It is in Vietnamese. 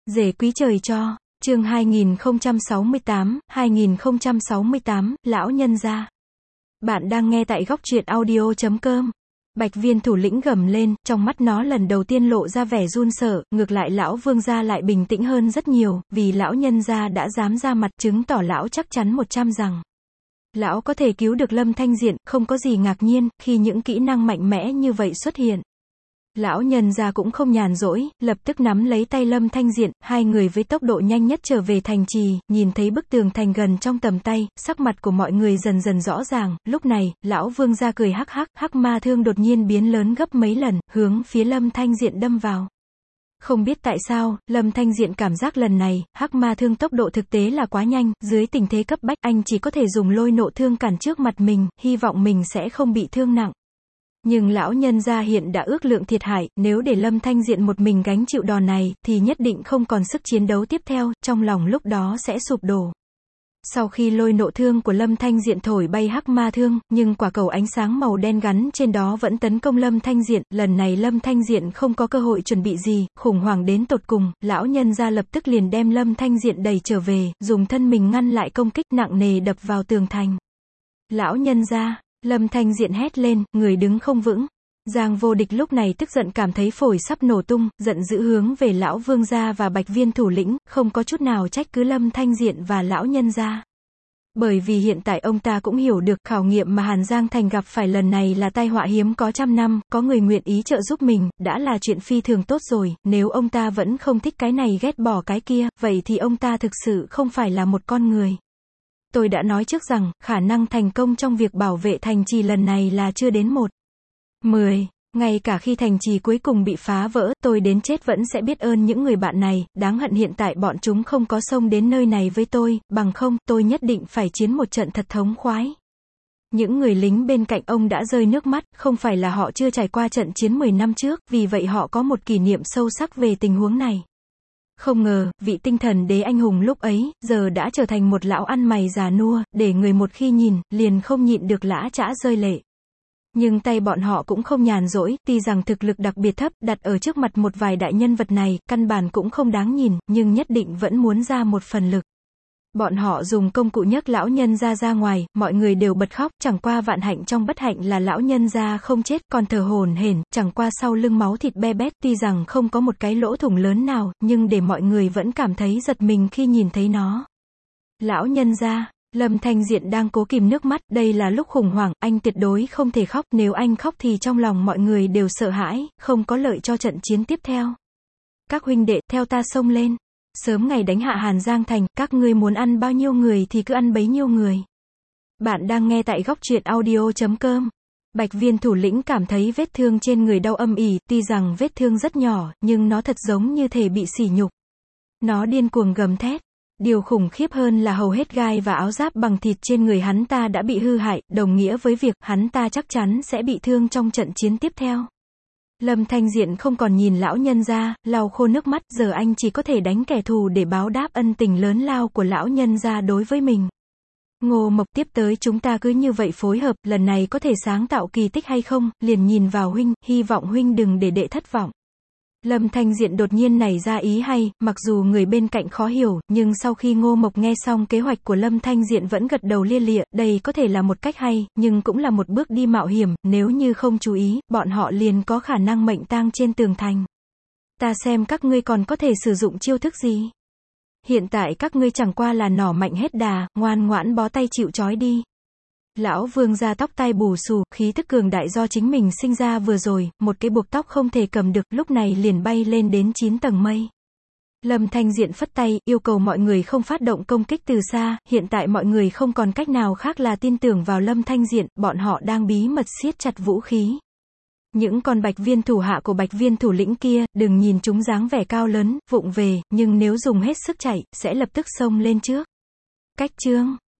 Rể quý trời cho, chương 2068, lão nhân gia. Bạn đang nghe tại góc truyện audio.com. Bạch Viên thủ lĩnh gầm lên, trong mắt nó lần đầu tiên lộ ra vẻ run sợ, ngược lại lão vương gia lại bình tĩnh hơn rất nhiều, vì lão nhân gia đã dám ra mặt chứng tỏ lão chắc chắn 100 rằng lão có thể cứu được Lâm Thanh Diện, không có gì ngạc nhiên, khi những kỹ năng mạnh mẽ như vậy xuất hiện. Lão nhân gia cũng không nhàn rỗi, lập tức nắm lấy tay Lâm Thanh Diện, hai người với tốc độ nhanh nhất trở về thành trì, nhìn thấy bức tường thành gần trong tầm tay, sắc mặt của mọi người dần dần rõ ràng, lúc này, lão vương gia cười hắc hắc, hắc ma thương đột nhiên biến lớn gấp mấy lần, hướng phía Lâm Thanh Diện đâm vào. Không biết tại sao, Lâm Thanh Diện cảm giác lần này, hắc ma thương tốc độ thực tế là quá nhanh, dưới tình thế cấp bách, anh chỉ có thể dùng lôi nộ thương cản trước mặt mình, hy vọng mình sẽ không bị thương nặng. Nhưng lão nhân gia hiện đã ước lượng thiệt hại, nếu để Lâm Thanh Diện một mình gánh chịu đòn này, thì nhất định không còn sức chiến đấu tiếp theo, trong lòng lúc đó sẽ sụp đổ. Sau khi lôi nộ thương của Lâm Thanh Diện thổi bay hắc ma thương, nhưng quả cầu ánh sáng màu đen gắn trên đó vẫn tấn công Lâm Thanh Diện, lần này Lâm Thanh Diện không có cơ hội chuẩn bị gì, khủng hoảng đến tột cùng, lão nhân gia lập tức liền đem Lâm Thanh Diện đẩy trở về, dùng thân mình ngăn lại công kích nặng nề đập vào tường thành. Lão nhân gia, Lâm Thanh Diện hét lên, người đứng không vững. Giang Vô Địch lúc này tức giận cảm thấy phổi sắp nổ tung, giận dữ hướng về lão vương gia và Bạch Viên thủ lĩnh, không có chút nào trách cứ Lâm Thanh Diện và lão nhân gia. Bởi vì hiện tại ông ta cũng hiểu được khảo nghiệm mà Hàn Giang Thành gặp phải lần này là tai họa hiếm có trăm năm, có người nguyện ý trợ giúp mình, đã là chuyện phi thường tốt rồi, nếu ông ta vẫn không thích cái này ghét bỏ cái kia, vậy thì ông ta thực sự không phải là một con người. Tôi đã nói trước rằng, khả năng thành công trong việc bảo vệ thành trì lần này là chưa đến 1/10. Ngay cả khi thành trì cuối cùng bị phá vỡ, tôi đến chết vẫn sẽ biết ơn những người bạn này, đáng hận hiện tại bọn chúng không có xông đến nơi này với tôi, bằng không, tôi nhất định phải chiến một trận thật thống khoái. Những người lính bên cạnh ông đã rơi nước mắt, không phải là họ chưa trải qua trận chiến 10 năm trước, vì vậy họ có một kỷ niệm sâu sắc về tình huống này. Không ngờ, vị tinh thần đế anh hùng lúc ấy, giờ đã trở thành một lão ăn mày già nua, để người một khi nhìn, liền không nhịn được lã chã rơi lệ. Nhưng tay bọn họ cũng không nhàn rỗi, tuy rằng thực lực đặc biệt thấp, đặt ở trước mặt một vài đại nhân vật này, căn bản cũng không đáng nhìn, nhưng nhất định vẫn muốn ra một phần lực. Bọn họ dùng công cụ nhấc lão nhân ra ngoài, mọi người đều bật khóc, chẳng qua vạn hạnh trong bất hạnh là lão nhân gia không chết, còn thở hổn hển, chẳng qua sau lưng máu thịt be bét, tuy rằng không có một cái lỗ thủng lớn nào, nhưng để mọi người vẫn cảm thấy giật mình khi nhìn thấy nó. Lão nhân gia, Lâm Thanh Diện đang cố kìm nước mắt, đây là lúc khủng hoảng, anh tuyệt đối không thể khóc, nếu anh khóc thì trong lòng mọi người đều sợ hãi, không có lợi cho trận chiến tiếp theo. Các huynh đệ, theo ta xông lên. Sớm ngày đánh hạ Hàn Giang Thành, các ngươi muốn ăn bao nhiêu người thì cứ ăn bấy nhiêu người. Bạn đang nghe tại góc truyện audio.com. Bạch Viên thủ lĩnh cảm thấy vết thương trên người đau âm ỉ, tuy rằng vết thương rất nhỏ, nhưng nó thật giống như thể bị sỉ nhục. Nó điên cuồng gầm thét. Điều khủng khiếp hơn là hầu hết gai và áo giáp bằng thịt trên người hắn ta đã bị hư hại, đồng nghĩa với việc hắn ta chắc chắn sẽ bị thương trong trận chiến tiếp theo. Lâm Thanh Diện không còn nhìn lão nhân gia, lau khô nước mắt, giờ anh chỉ có thể đánh kẻ thù để báo đáp ân tình lớn lao của lão nhân gia đối với mình. Ngô Mộc, tiếp tới chúng ta cứ như vậy phối hợp, lần này có thể sáng tạo kỳ tích hay không, liền nhìn vào huynh, hy vọng huynh đừng để đệ thất vọng. Lâm Thanh Diện đột nhiên nảy ra ý hay, mặc dù người bên cạnh khó hiểu, nhưng sau khi Ngô Mộc nghe xong kế hoạch của Lâm Thanh Diện vẫn gật đầu lia lịa, đây có thể là một cách hay, nhưng cũng là một bước đi mạo hiểm, nếu như không chú ý, bọn họ liền có khả năng mệnh tang trên tường thành. Ta xem các ngươi còn có thể sử dụng chiêu thức gì? Hiện tại các ngươi chẳng qua là nỏ mạnh hết đà, ngoan ngoãn bó tay chịu trói đi. Lão vương gia tóc tai bù xù, khí tức cường đại do chính mình sinh ra vừa rồi, một cái buộc tóc không thể cầm được, lúc này liền bay lên đến 9 tầng mây. Lâm Thanh Diện phất tay, yêu cầu mọi người không phát động công kích từ xa, hiện tại mọi người không còn cách nào khác là tin tưởng vào Lâm Thanh Diện, bọn họ đang bí mật siết chặt vũ khí. Những con Bạch Viên thủ hạ của Bạch Viên thủ lĩnh kia, đừng nhìn chúng dáng vẻ cao lớn, vụng về, nhưng nếu dùng hết sức chạy, sẽ lập tức xông lên trước. Cách chương